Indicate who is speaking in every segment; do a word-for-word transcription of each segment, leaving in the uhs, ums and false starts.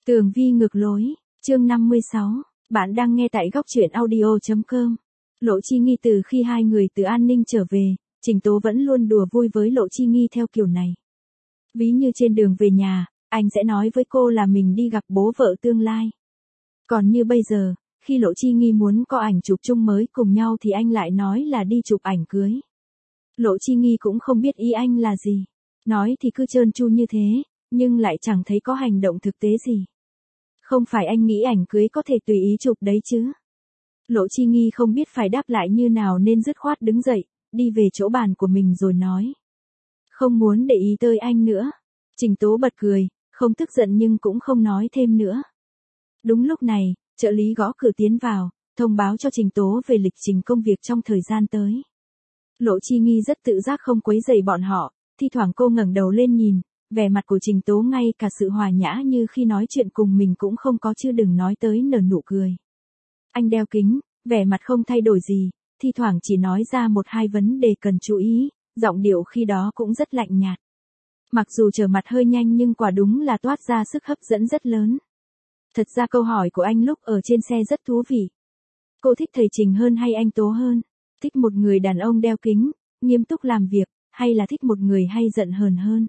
Speaker 1: Tường vi ngược lối, chương năm mươi sáu, bạn đang nghe tại góc truyện audio.com. Lộ Chi Nghi từ khi hai người từ An Ninh trở về, Trình Tố vẫn luôn đùa vui với Lộ Chi Nghi theo kiểu này. Ví như trên đường về nhà, anh sẽ nói với cô là mình đi gặp bố vợ tương lai. Còn như bây giờ, khi Lộ Chi Nghi muốn có ảnh chụp chung mới cùng nhau thì anh lại nói là đi chụp ảnh cưới. Lộ Chi Nghi cũng không biết ý anh là gì. Nói thì cứ trơn tru như thế, nhưng lại chẳng thấy có hành động thực tế gì. Không phải anh nghĩ ảnh cưới có thể tùy ý chụp đấy chứ. Lộ Chi Nghi không biết phải đáp lại như nào nên dứt khoát đứng dậy, đi về chỗ bàn của mình rồi nói. Không muốn để ý tới anh nữa. Trình Tố bật cười, không tức giận nhưng cũng không nói thêm nữa. Đúng lúc này, trợ lý gõ cửa tiến vào, thông báo cho Trình Tố về lịch trình công việc trong thời gian tới. Lộ Chi Nghi rất tự giác không quấy rầy bọn họ, thi thoảng cô ngẩng đầu lên nhìn, vẻ mặt của Trình Tố ngay cả sự hòa nhã như khi nói chuyện cùng mình cũng không có chứ đừng nói tới nở nụ cười. Anh đeo kính, vẻ mặt không thay đổi gì, thi thoảng chỉ nói ra một hai vấn đề cần chú ý, giọng điệu khi đó cũng rất lạnh nhạt. Mặc dù trở mặt hơi nhanh nhưng quả đúng là toát ra sức hấp dẫn rất lớn. Thật ra câu hỏi của anh lúc ở trên xe rất thú vị. Cô thích thầy Trình hơn hay anh Tố hơn? Thích một người đàn ông đeo kính, nghiêm túc làm việc, hay là thích một người hay giận hờn hơn?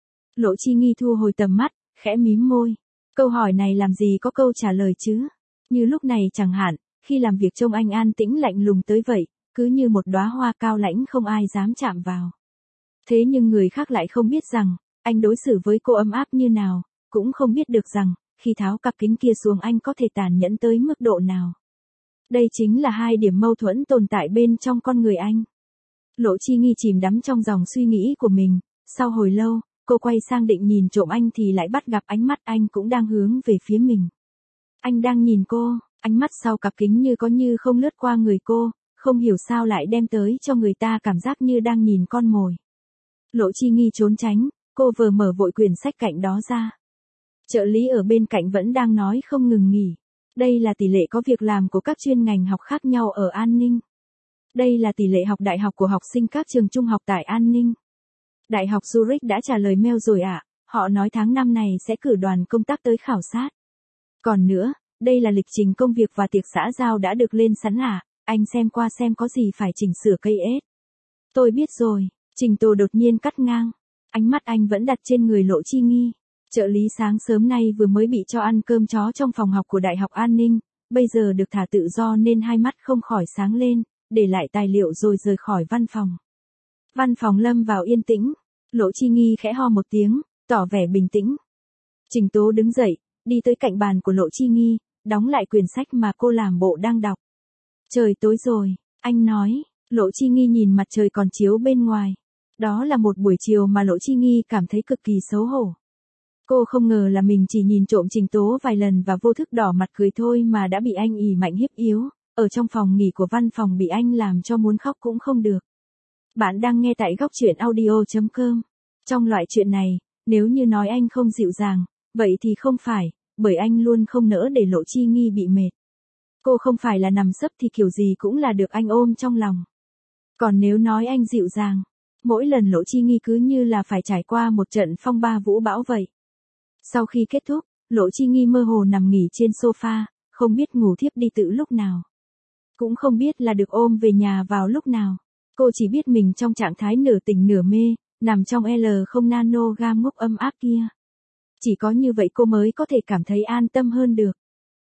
Speaker 1: Lộ Chi Nghi thu hồi tầm mắt, khẽ mím môi. Câu hỏi này làm gì có câu trả lời chứ? Như lúc này chẳng hạn, khi làm việc trông anh an tĩnh lạnh lùng tới vậy, cứ như một đóa hoa cao lãnh không ai dám chạm vào. Thế nhưng người khác lại không biết rằng, anh đối xử với cô ấm áp như nào, cũng không biết được rằng, khi tháo cặp kính kia xuống anh có thể tàn nhẫn tới mức độ nào. Đây chính là hai điểm mâu thuẫn tồn tại bên trong con người anh. Lộ Chi Nghi chìm đắm trong dòng suy nghĩ của mình, sau hồi lâu, cô quay sang định nhìn trộm anh thì lại bắt gặp ánh mắt anh cũng đang hướng về phía mình. Anh đang nhìn cô, ánh mắt sau cặp kính như có như không lướt qua người cô, không hiểu sao lại đem tới cho người ta cảm giác như đang nhìn con mồi. Lộ Chi Nghi trốn tránh, cô vừa mở vội quyển sách cạnh đó ra. Trợ lý ở bên cạnh vẫn đang nói không ngừng nghỉ. Đây là tỷ lệ có việc làm của các chuyên ngành học khác nhau ở An Ninh. Đây là tỷ lệ học đại học của học sinh các trường trung học tại An Ninh. Đại học Zurich đã trả lời mail rồi ạ, à, họ nói tháng năm này sẽ cử đoàn công tác tới khảo sát. Còn nữa, đây là lịch trình công việc và tiệc xã giao đã được lên sẵn ạ, à, anh xem qua xem có gì phải chỉnh sửa cây ết. Tôi biết rồi, Trình Tố đột nhiên cắt ngang. Ánh mắt anh vẫn đặt trên người Lộ Chi Nghi. Trợ lý sáng sớm nay vừa mới bị cho ăn cơm chó trong phòng học của Đại học An Ninh, bây giờ được thả tự do nên hai mắt không khỏi sáng lên, để lại tài liệu rồi rời khỏi văn phòng. Văn phòng lâm vào yên tĩnh, Lộ Chi Nghi khẽ ho một tiếng, tỏ vẻ bình tĩnh. Trình Tố đứng dậy, đi tới cạnh bàn của Lộ Chi Nghi, đóng lại quyển sách mà cô làm bộ đang đọc. Trời tối rồi, anh nói, Lộ Chi Nghi nhìn mặt trời còn chiếu bên ngoài. Đó là một buổi chiều mà Lộ Chi Nghi cảm thấy cực kỳ xấu hổ. Cô không ngờ là mình chỉ nhìn trộm Trình Tố vài lần và vô thức đỏ mặt cười thôi mà đã bị anh ỉ mạnh hiếp yếu, ở trong phòng nghỉ của văn phòng bị anh làm cho muốn khóc cũng không được. Bạn đang nghe tại góc truyện audio.com. Trong loại chuyện này, nếu như nói anh không dịu dàng, vậy thì không phải, bởi anh luôn không nỡ để Lộ Chi Nghi bị mệt. Cô không phải là nằm sấp thì kiểu gì cũng là được anh ôm trong lòng. Còn nếu nói anh dịu dàng, mỗi lần Lộ Chi Nghi cứ như là phải trải qua một trận phong ba vũ bão vậy. Sau khi kết thúc, Lộ Chi Nghi mơ hồ nằm nghỉ trên sofa, không biết ngủ thiếp đi từ lúc nào. Cũng không biết là được ôm về nhà vào lúc nào. Cô chỉ biết mình trong trạng thái nửa tỉnh nửa mê, nằm trong L không nano gam ngốc ấm áp kia. Chỉ có như vậy cô mới có thể cảm thấy an tâm hơn được.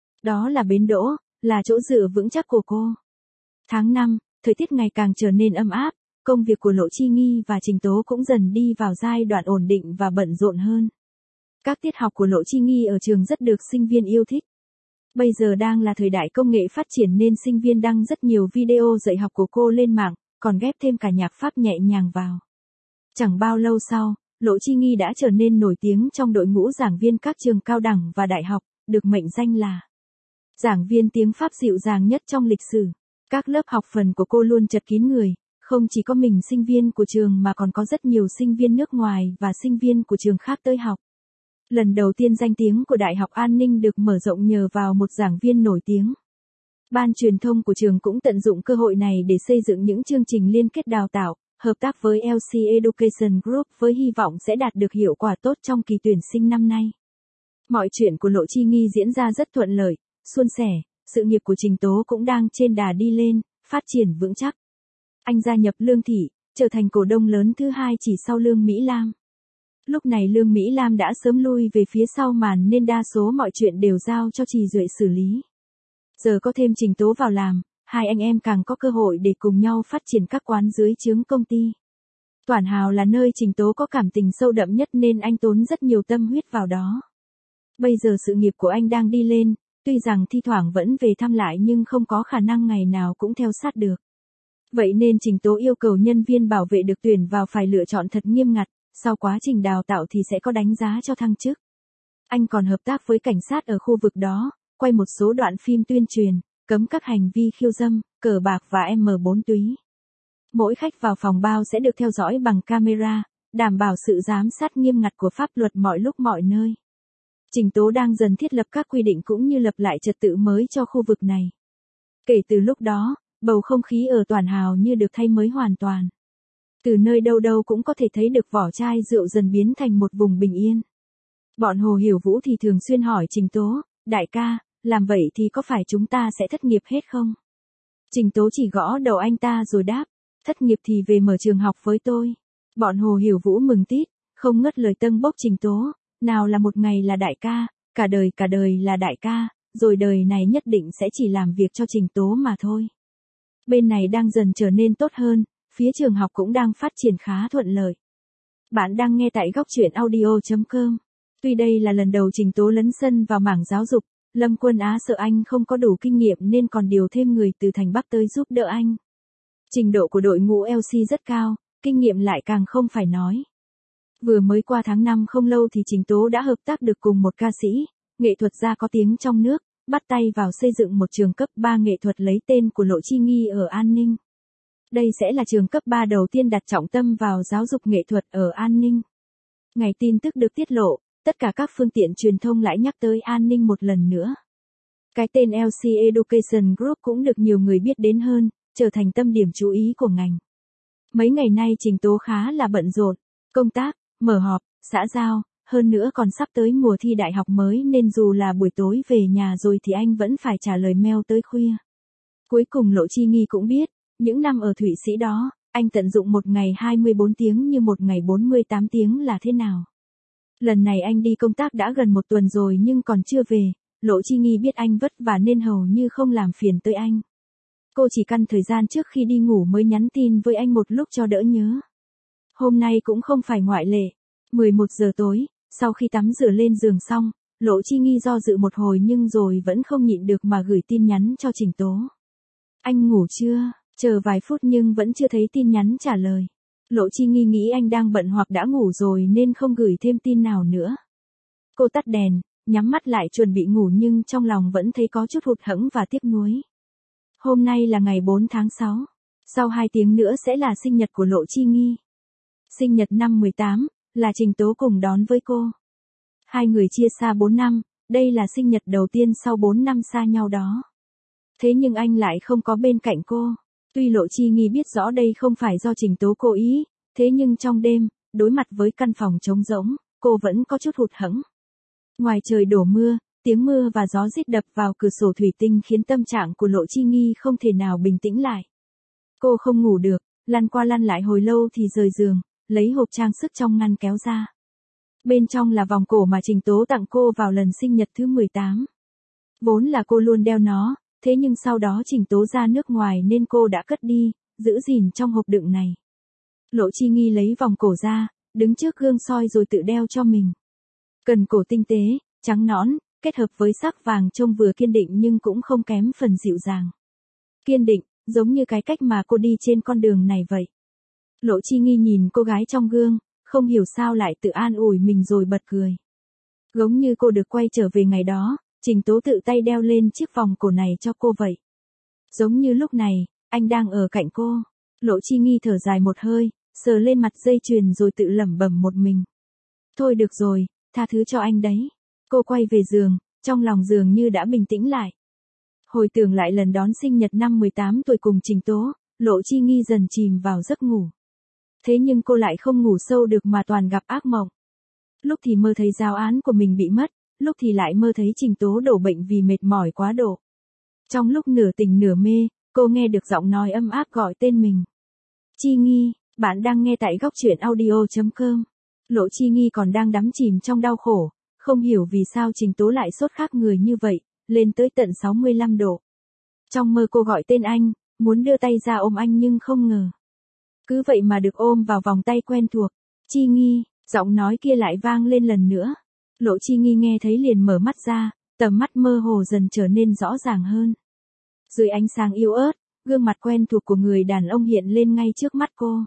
Speaker 1: Đó là bến đỗ, là chỗ dựa vững chắc của cô. Tháng năm, thời tiết ngày càng trở nên ấm áp, công việc của Lộ Chi Nghi và Trình Tố cũng dần đi vào giai đoạn ổn định và bận rộn hơn. Các tiết học của Lộ Chi Nghi ở trường rất được sinh viên yêu thích. Bây giờ đang là thời đại công nghệ phát triển nên sinh viên đăng rất nhiều video dạy học của cô lên mạng, còn ghép thêm cả nhạc Pháp nhẹ nhàng vào. Chẳng bao lâu sau, Lộ Chi Nghi đã trở nên nổi tiếng trong đội ngũ giảng viên các trường cao đẳng và đại học, được mệnh danh là giảng viên tiếng Pháp dịu dàng nhất trong lịch sử. Các lớp học phần của cô luôn chật kín người, không chỉ có mình sinh viên của trường mà còn có rất nhiều sinh viên nước ngoài và sinh viên của trường khác tới học. Lần đầu tiên danh tiếng của Đại học An Ninh được mở rộng nhờ vào một giảng viên nổi tiếng. Ban truyền thông của trường cũng tận dụng cơ hội này để xây dựng những chương trình liên kết đào tạo, hợp tác với lờ xê Education Group với hy vọng sẽ đạt được hiệu quả tốt trong kỳ tuyển sinh năm nay. Mọi chuyện của Lộ Chi Nghi diễn ra rất thuận lợi, suôn sẻ, sự nghiệp của Trình Tố cũng đang trên đà đi lên, phát triển vững chắc. Anh gia nhập Lương Thị, trở thành cổ đông lớn thứ hai chỉ sau Lương Mỹ Lam. Lúc này Lương Mỹ Lam đã sớm lui về phía sau màn nên đa số mọi chuyện đều giao cho Trì Duệ xử lý. Giờ có thêm Trình Tố vào làm, hai anh em càng có cơ hội để cùng nhau phát triển các quán dưới trướng công ty. Toản Hào là nơi Trình Tố có cảm tình sâu đậm nhất nên anh tốn rất nhiều tâm huyết vào đó. Bây giờ sự nghiệp của anh đang đi lên, tuy rằng thi thoảng vẫn về thăm lại nhưng không có khả năng ngày nào cũng theo sát được. Vậy nên Trình Tố yêu cầu nhân viên bảo vệ được tuyển vào phải lựa chọn thật nghiêm ngặt, sau quá trình đào tạo thì sẽ có đánh giá cho thăng chức. Anh còn hợp tác với cảnh sát ở khu vực đó, quay một số đoạn phim tuyên truyền, cấm các hành vi khiêu dâm, cờ bạc và em bốn túy. Mỗi khách vào phòng bao sẽ được theo dõi bằng camera, đảm bảo sự giám sát nghiêm ngặt của pháp luật mọi lúc mọi nơi. Trình Tố đang dần thiết lập các quy định cũng như lập lại trật tự mới cho khu vực này. Kể từ lúc đó, bầu không khí ở Toản Hào như được thay mới hoàn toàn. Từ nơi đâu đâu cũng có thể thấy được vỏ chai rượu dần biến thành một vùng bình yên. Bọn Hồ Hiểu Vũ thì thường xuyên hỏi Trình Tố, đại ca, làm vậy thì có phải chúng ta sẽ thất nghiệp hết không? Trình Tố chỉ gõ đầu anh ta rồi đáp, thất nghiệp thì về mở trường học với tôi. Bọn Hồ Hiểu Vũ mừng tít, không ngớt lời tâng bốc Trình Tố, nào là một ngày là đại ca, cả đời cả đời là đại ca, rồi đời này nhất định sẽ chỉ làm việc cho Trình Tố mà thôi. Bên này đang dần trở nên tốt hơn, phía trường học cũng đang phát triển khá thuận lợi. Bạn đang nghe tại góc truyện audio chấm com. Tuy đây là lần đầu Trình Tố lấn sân vào mảng giáo dục, Lâm Quân Á sợ anh không có đủ kinh nghiệm nên còn điều thêm người từ thành Bắc tới giúp đỡ anh. Trình độ của đội ngũ lờ xê rất cao, kinh nghiệm lại càng không phải nói. Vừa mới qua tháng năm không lâu thì Trình Tố đã hợp tác được cùng một ca sĩ, nghệ thuật gia có tiếng trong nước, bắt tay vào xây dựng một trường cấp ba nghệ thuật lấy tên của Lộ Chi Nghi ở An Ninh. Đây sẽ là trường cấp ba đầu tiên đặt trọng tâm vào giáo dục nghệ thuật ở An Ninh. Ngày tin tức được tiết lộ, tất cả các phương tiện truyền thông lại nhắc tới An Ninh một lần nữa. Cái tên lờ xê Education Group cũng được nhiều người biết đến hơn, trở thành tâm điểm chú ý của ngành. Mấy ngày nay Trình Tố khá là bận rộn, công tác, mở họp, xã giao, hơn nữa còn sắp tới mùa thi đại học mới nên dù là buổi tối về nhà rồi thì anh vẫn phải trả lời mail tới khuya. Cuối cùng Lộ Chi Nghi cũng biết, những năm ở Thụy Sĩ đó, anh tận dụng một ngày hai mươi bốn tiếng như một ngày bốn mươi tám tiếng là thế nào. Lần này anh đi công tác đã gần một tuần rồi nhưng còn chưa về, Lộ Chi Nghi biết anh vất vả nên hầu như không làm phiền tới anh. Cô chỉ căn thời gian trước khi đi ngủ mới nhắn tin với anh một lúc cho đỡ nhớ. Hôm nay cũng không phải ngoại lệ. mười một giờ tối, sau khi tắm rửa lên giường xong, Lộ Chi Nghi do dự một hồi nhưng rồi vẫn không nhịn được mà gửi tin nhắn cho Trình Tố. Anh ngủ chưa? Chờ vài phút nhưng vẫn chưa thấy tin nhắn trả lời. Lộ Chi Nghi nghĩ anh đang bận hoặc đã ngủ rồi nên không gửi thêm tin nào nữa. Cô tắt đèn, nhắm mắt lại chuẩn bị ngủ nhưng trong lòng vẫn thấy có chút hụt hẫng và tiếc nuối. Hôm nay là ngày bốn tháng sáu. Sau hai tiếng nữa sẽ là sinh nhật của Lộ Chi Nghi. Sinh nhật năm mười tám, là Trình Tố cùng đón với cô. Hai người chia xa bốn năm, đây là sinh nhật đầu tiên sau bốn năm xa nhau đó. Thế nhưng anh lại không có bên cạnh cô. Tuy Lộ Chi Nghi biết rõ đây không phải do Trình Tố cố ý, thế nhưng trong đêm, đối mặt với căn phòng trống rỗng, cô vẫn có chút hụt hẫng. Ngoài trời đổ mưa, tiếng mưa và gió rít đập vào cửa sổ thủy tinh khiến tâm trạng của Lộ Chi Nghi không thể nào bình tĩnh lại. Cô không ngủ được, lăn qua lăn lại hồi lâu thì rời giường, lấy hộp trang sức trong ngăn kéo ra. Bên trong là vòng cổ mà Trình Tố tặng cô vào lần sinh nhật thứ mười tám. Vốn là cô luôn đeo nó, thế nhưng sau đó Trình Tố ra nước ngoài nên cô đã cất đi, giữ gìn trong hộp đựng này. Lộ Chi Nghi lấy vòng cổ ra, đứng trước gương soi rồi tự đeo cho mình. Cần cổ tinh tế, trắng nõn, kết hợp với sắc vàng trông vừa kiên định nhưng cũng không kém phần dịu dàng. Kiên định, giống như cái cách mà cô đi trên con đường này vậy. Lộ Chi Nghi nhìn cô gái trong gương, không hiểu sao lại tự an ủi mình rồi bật cười. Giống như cô được quay trở về ngày đó, Trình Tố tự tay đeo lên chiếc vòng cổ này cho cô vậy. Giống như lúc này, anh đang ở cạnh cô. Lộ Chi Nghi thở dài một hơi, sờ lên mặt dây chuyền rồi tự lẩm bẩm một mình. Thôi được rồi, tha thứ cho anh đấy. Cô quay về giường, trong lòng dường như đã bình tĩnh lại. Hồi tưởng lại lần đón sinh nhật năm mười tám tuổi cùng Trình Tố, Lộ Chi Nghi dần chìm vào giấc ngủ. Thế nhưng cô lại không ngủ sâu được mà toàn gặp ác mộng. Lúc thì mơ thấy giáo án của mình bị mất, lúc thì lại mơ thấy Trình Tố đổ bệnh vì mệt mỏi quá độ. Trong lúc nửa tỉnh nửa mê, cô nghe được giọng nói ấm áp gọi tên mình. Chi Nghi, bạn đang nghe tại góc truyện audio chấm com. Lộ Chi Nghi còn đang đắm chìm trong đau khổ, không hiểu vì sao Trình Tố lại sốt khác người như vậy, lên tới tận sáu mươi lăm độ. Trong mơ cô gọi tên anh, muốn đưa tay ra ôm anh nhưng không ngờ. Cứ vậy mà được ôm vào vòng tay quen thuộc. Chi Nghi, giọng nói kia lại vang lên lần nữa. Lộ Chi Nghi nghe thấy liền mở mắt ra, tầm mắt mơ hồ dần trở nên rõ ràng hơn. Dưới ánh sáng yếu ớt, gương mặt quen thuộc của người đàn ông hiện lên ngay trước mắt cô.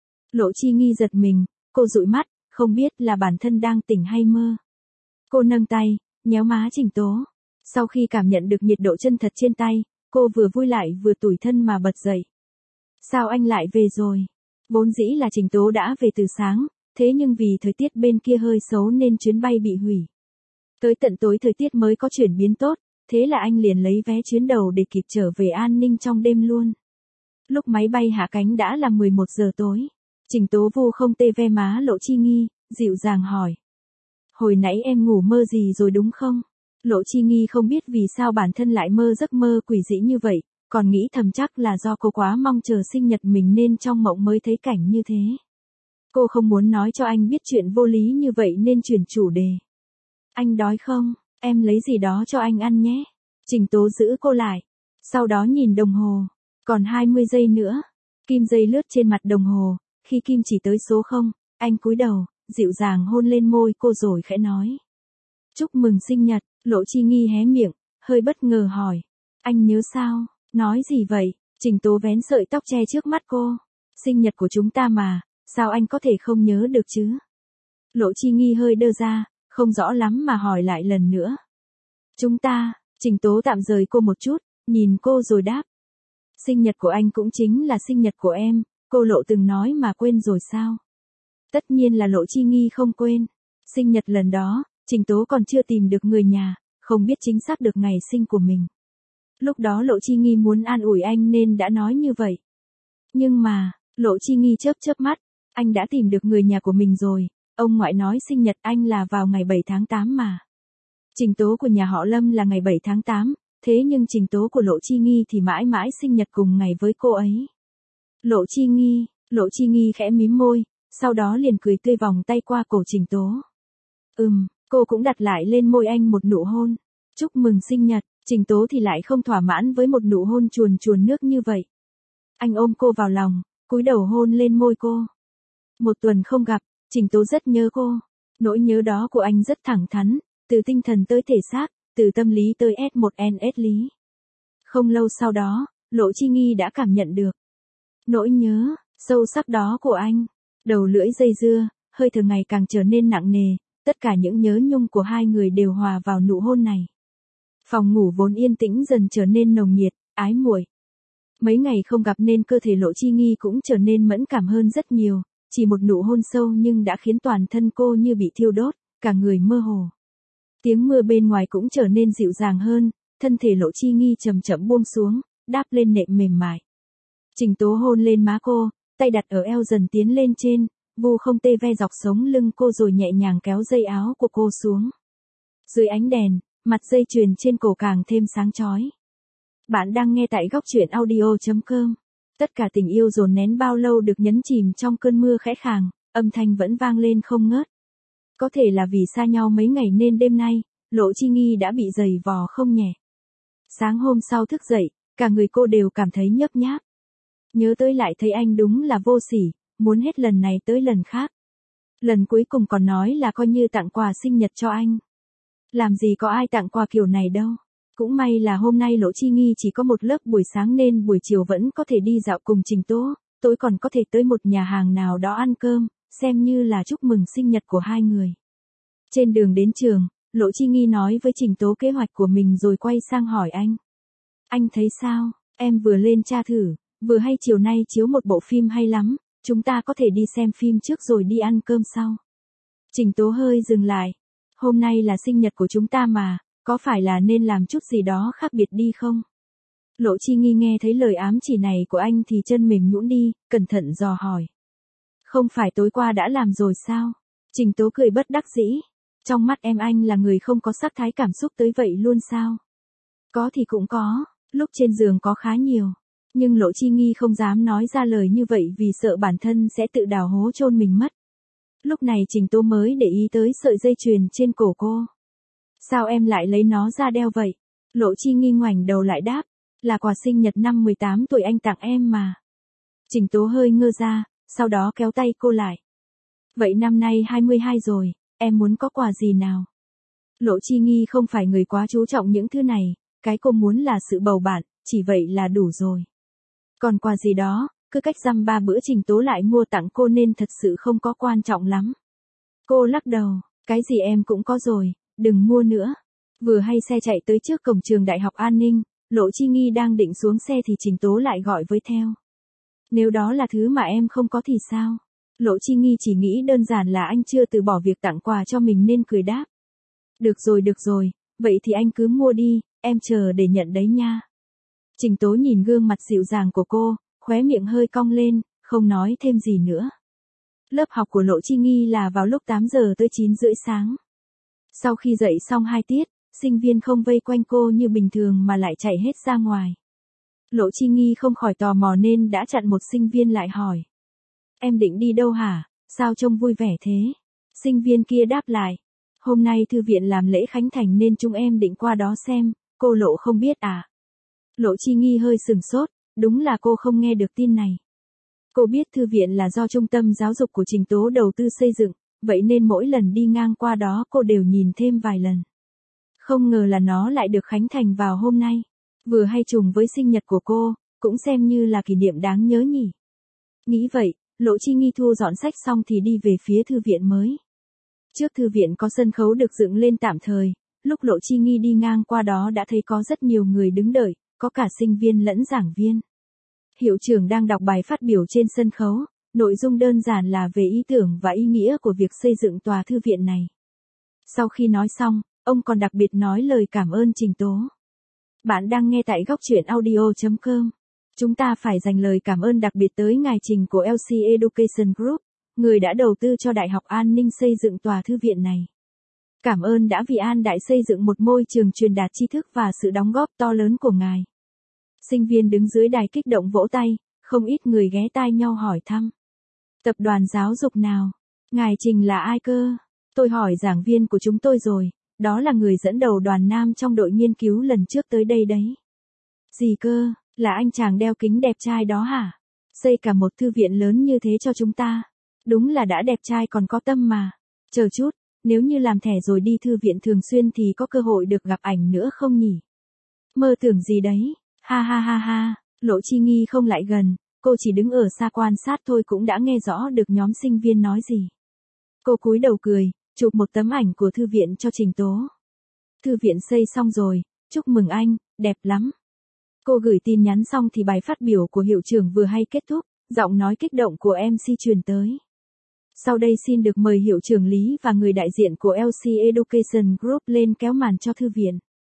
Speaker 1: Lộ Chi Nghi giật mình, cô dụi mắt, không biết là bản thân đang tỉnh hay mơ. Cô nâng tay, nhéo má Trình Tố. Sau khi cảm nhận được nhiệt độ chân thật trên tay, cô vừa vui lại vừa tủi thân mà bật dậy. Sao anh lại về rồi? Vốn dĩ là Trình Tố đã về từ sáng, thế nhưng vì thời tiết bên kia hơi xấu nên chuyến bay bị hủy. Tới tận tối thời tiết mới có chuyển biến tốt, thế là anh liền lấy vé chuyến đầu để kịp trở về An Ninh trong đêm luôn. Lúc máy bay hạ cánh đã là mười một giờ tối. Trình Tố vu không tê ve má Lộ Chi Nghi, dịu dàng hỏi. Hồi nãy em ngủ mơ gì rồi đúng không? Lộ Chi Nghi không biết vì sao bản thân lại mơ giấc mơ quỷ dị như vậy, còn nghĩ thầm chắc là do cô quá mong chờ sinh nhật mình nên trong mộng mới thấy cảnh như thế. Cô không muốn nói cho anh biết chuyện vô lý như vậy nên chuyển chủ đề. Anh đói không? Em lấy gì đó cho anh ăn nhé. Trình Tố giữ cô lại. Sau đó nhìn đồng hồ. Còn hai mươi giây nữa. Kim dây lướt trên mặt đồng hồ. Khi kim chỉ tới số không, anh cúi đầu, dịu dàng hôn lên môi cô rồi khẽ nói. Chúc mừng sinh nhật. Lộ Chi Nghi hé miệng, hơi bất ngờ hỏi. Anh nhớ sao? Nói gì vậy? Trình Tố vén sợi tóc che trước mắt cô. Sinh nhật của chúng ta mà, sao anh có thể không nhớ được chứ? Lộ Chi Nghi hơi đơ ra, không rõ lắm mà hỏi lại lần nữa. Chúng ta, Trình Tố tạm rời cô một chút, nhìn cô rồi đáp. Sinh nhật của anh cũng chính là sinh nhật của em, cô Lộ từng nói mà quên rồi sao? Tất nhiên là Lộ Chi Nghi không quên. Sinh nhật lần đó, Trình Tố còn chưa tìm được người nhà, không biết chính xác được ngày sinh của mình. Lúc đó Lộ Chi Nghi muốn an ủi anh nên đã nói như vậy. Nhưng mà, Lộ Chi Nghi chớp chớp mắt, anh đã tìm được người nhà của mình rồi, ông ngoại nói sinh nhật anh là vào ngày bảy tháng tám mà. Trình Tố của nhà họ Lâm là ngày bảy tháng tám, thế nhưng Trình Tố của Lộ Chi Nghi thì mãi mãi sinh nhật cùng ngày với cô ấy. Lộ Chi Nghi, Lộ Chi Nghi khẽ mím môi, sau đó liền cười tươi vòng tay qua cổ Trình Tố. Ừm, cô cũng đặt lại lên môi anh một nụ hôn. Chúc mừng sinh nhật. Trình Tố thì lại không thỏa mãn với một nụ hôn chuồn chuồn nước như vậy. Anh ôm cô vào lòng, cúi đầu hôn lên môi cô. Một tuần không gặp, Trình Tố rất nhớ cô. Nỗi nhớ đó của anh rất thẳng thắn, từ tinh thần tới thể xác, từ tâm lý tới S một N S lý. Không lâu sau đó, Lộ Chi Nghi đã cảm nhận được nỗi nhớ sâu sắc đó của anh. Đầu lưỡi dây dưa, hơi thở ngày càng trở nên nặng nề, tất cả những nhớ nhung của hai người đều hòa vào nụ hôn này. Phòng ngủ vốn yên tĩnh dần trở nên nồng nhiệt, ái muội. Mấy ngày không gặp nên cơ thể Lộ Chi Nghi cũng trở nên mẫn cảm hơn rất nhiều, chỉ một nụ hôn sâu nhưng đã khiến toàn thân cô như bị thiêu đốt, cả người mơ hồ. Tiếng mưa bên ngoài cũng trở nên dịu dàng hơn, thân thể Lộ Chi Nghi chậm chậm buông xuống, đáp lên nệm mềm mại. Trình Tố hôn lên má cô, tay đặt ở eo dần tiến lên trên, vu không tê ve dọc sống lưng cô rồi nhẹ nhàng kéo dây áo của cô xuống. Dưới ánh đèn, mặt dây chuyền trên cổ càng thêm sáng chói. Bạn đang nghe tại góc truyện audio chấm com. Tất cả tình yêu dồn nén bao lâu được nhấn chìm trong cơn mưa khẽ khàng, âm thanh vẫn vang lên không ngớt. Có thể là vì xa nhau mấy ngày nên đêm nay, Lộ Chi Nghi đã bị giày vò không nhẹ. Sáng hôm sau thức dậy, cả người cô đều cảm thấy nhấp nháp. Nhớ tới lại thấy anh đúng là vô sỉ, muốn hết lần này tới lần khác. Lần cuối cùng còn nói là coi như tặng quà sinh nhật cho anh. Làm gì có ai tặng quà kiểu này đâu. Cũng may là hôm nay Lộ Chi Nghi chỉ có một lớp buổi sáng nên buổi chiều vẫn có thể đi dạo cùng Trình Tố, tối còn có thể tới một nhà hàng nào đó ăn cơm, xem như là chúc mừng sinh nhật của hai người. Trên đường đến trường, Lộ Chi Nghi nói với Trình Tố kế hoạch của mình rồi quay sang hỏi anh. Anh thấy sao? Em vừa lên tra thử, vừa hay chiều nay chiếu một bộ phim hay lắm, chúng ta có thể đi xem phim trước rồi đi ăn cơm sau. Trình Tố hơi dừng lại. Hôm nay là sinh nhật của chúng ta mà, có phải là nên làm chút gì đó khác biệt đi không? Lộ Chi Nghi nghe thấy lời ám chỉ này của anh thì chân mềm nhũn đi, cẩn thận dò hỏi. Không phải tối qua đã làm rồi sao? Trình Tố cười bất đắc dĩ. Trong mắt em anh là người không có sắc thái cảm xúc tới vậy luôn sao? Có thì cũng có, lúc trên giường có khá nhiều. Nhưng Lộ Chi Nghi không dám nói ra lời như vậy vì sợ bản thân sẽ tự đào hố chôn mình mất. Lúc này Trình Tố mới để ý tới sợi dây chuyền trên cổ cô. Sao em lại lấy nó ra đeo vậy? Lộ Chi Nghi ngoảnh đầu lại đáp, là quà sinh nhật năm mười tám tuổi anh tặng em mà. Trình Tố hơi ngơ ra, sau đó kéo tay cô lại. Vậy năm nay hai mươi hai rồi, em muốn có quà gì nào? Lộ Chi Nghi không phải người quá chú trọng những thứ này, cái cô muốn là sự bầu bạn, chỉ vậy là đủ rồi. Còn quà gì đó, cứ cách dăm ba bữa Trình Tố lại mua tặng cô nên thật sự không có quan trọng lắm. Cô lắc đầu, cái gì em cũng có rồi, đừng mua nữa. Vừa hay xe chạy tới trước cổng trường Đại học An ninh, Lộ Chi Nghi đang định xuống xe thì Trình Tố lại gọi với theo. Nếu đó là thứ mà em không có thì sao? Lộ Chi Nghi chỉ nghĩ đơn giản là anh chưa từ bỏ việc tặng quà cho mình nên cười đáp. Được rồi được rồi, vậy thì anh cứ mua đi, em chờ để nhận đấy nha. Trình Tố nhìn gương mặt dịu dàng của cô, khóe miệng hơi cong lên, không nói thêm gì nữa. Lớp học của Lộ Chi Nghi là vào lúc tám giờ tới chín rưỡi sáng. Sau khi dạy xong hai tiết, sinh viên không vây quanh cô như bình thường mà lại chạy hết ra ngoài. Lộ Chi Nghi không khỏi tò mò nên đã chặn một sinh viên lại hỏi. Em định đi đâu hả, sao trông vui vẻ thế? Sinh viên kia đáp lại. Hôm nay thư viện làm lễ khánh thành nên chúng em định qua đó xem, cô Lộ không biết à? Lộ Chi Nghi hơi sừng sốt, đúng là cô không nghe được tin này. Cô biết thư viện là do trung tâm giáo dục của Trình Tố đầu tư xây dựng, vậy nên mỗi lần đi ngang qua đó cô đều nhìn thêm vài lần. Không ngờ là nó lại được khánh thành vào hôm nay. Vừa hay trùng với sinh nhật của cô, cũng xem như là kỷ niệm đáng nhớ nhỉ. Nghĩ vậy, Lộ Chi Nghi thu dọn sách xong thì đi về phía thư viện mới. Trước thư viện có sân khấu được dựng lên tạm thời, lúc Lộ Chi Nghi đi ngang qua đó đã thấy có rất nhiều người đứng đợi, có cả sinh viên lẫn giảng viên. Hiệu trưởng đang đọc bài phát biểu trên sân khấu, nội dung đơn giản là về ý tưởng và ý nghĩa của việc xây dựng tòa thư viện này. Sau khi nói xong, ông còn đặc biệt nói lời cảm ơn Trình Tố. Bạn đang nghe tại góc truyện audio chấm com. Chúng ta phải dành lời cảm ơn đặc biệt tới ngài Trình của lờ xê Education Group, người đã đầu tư cho Đại học An ninh xây dựng tòa thư viện này. Cảm ơn đã vì An Đại xây dựng một môi trường truyền đạt tri thức và sự đóng góp to lớn của ngài. Sinh viên đứng dưới đài kích động vỗ tay, không ít người ghé tai nhau hỏi thăm. Tập đoàn giáo dục nào? Ngài Trình là ai cơ? Tôi hỏi giảng viên của chúng tôi rồi, đó là người dẫn đầu đoàn nam trong đội nghiên cứu lần trước tới đây đấy. Gì cơ, là anh chàng đeo kính đẹp trai đó hả? Xây cả một thư viện lớn như thế cho chúng ta. Đúng là đã đẹp trai còn có tâm mà. Chờ chút, nếu như làm thẻ rồi đi thư viện thường xuyên thì có cơ hội được gặp ảnh nữa không nhỉ? Mơ tưởng gì đấy? Ha ha ha ha, Lộ Chi Nghi không lại gần, cô chỉ đứng ở xa quan sát thôi cũng đã nghe rõ được nhóm sinh viên nói gì. Cô cúi đầu cười, chụp một tấm ảnh của thư viện cho Trình Tố. Thư viện xây xong rồi, chúc mừng anh, đẹp lắm. Cô gửi tin nhắn xong thì bài phát biểu của hiệu trưởng vừa hay kết thúc, giọng nói kích động của em xê truyền tới. Sau đây xin được mời hiệu trưởng Lý và người đại diện của lờ xê Education Group lên kéo màn cho thư viện.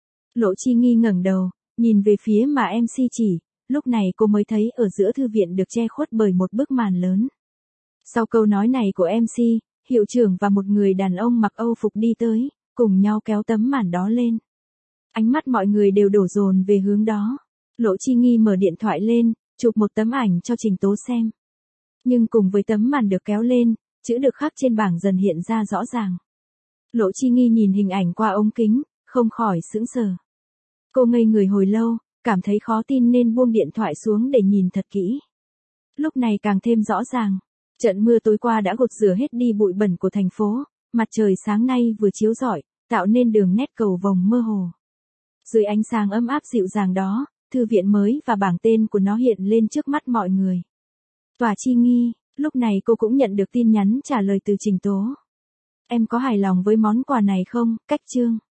Speaker 1: Lộ Chi Nghi ngẩng đầu, nhìn về phía mà em xê chỉ, lúc này cô mới thấy ở giữa thư viện được che khuất bởi một bức màn lớn. Sau câu nói này của em xê, hiệu trưởng và một người đàn ông mặc Âu phục đi tới, cùng nhau kéo tấm màn đó lên. Ánh mắt mọi người đều đổ dồn về hướng đó. Lộ Chi Nghi mở điện thoại lên, chụp một tấm ảnh cho Trình Tố xem. Nhưng cùng với tấm màn được kéo lên, chữ được khắc trên bảng dần hiện ra rõ ràng. Lộ Chi Nghi nhìn hình ảnh qua ống kính, không khỏi sững sờ. Cô ngây người hồi lâu, cảm thấy khó tin nên buông điện thoại xuống để nhìn thật kỹ. Lúc này càng thêm rõ ràng. Trận mưa tối qua đã gột rửa hết đi bụi bẩn của thành phố, mặt trời sáng nay vừa chiếu rọi, tạo nên đường nét cầu vồng mơ hồ. Dưới ánh sáng ấm áp dịu dàng đó, thư viện mới và bảng tên của nó hiện lên trước mắt mọi người. Tòa Chi Nghi, lúc này cô cũng nhận được tin nhắn trả lời từ Trình Tố. Em có hài lòng với món quà này không, Cách Trương?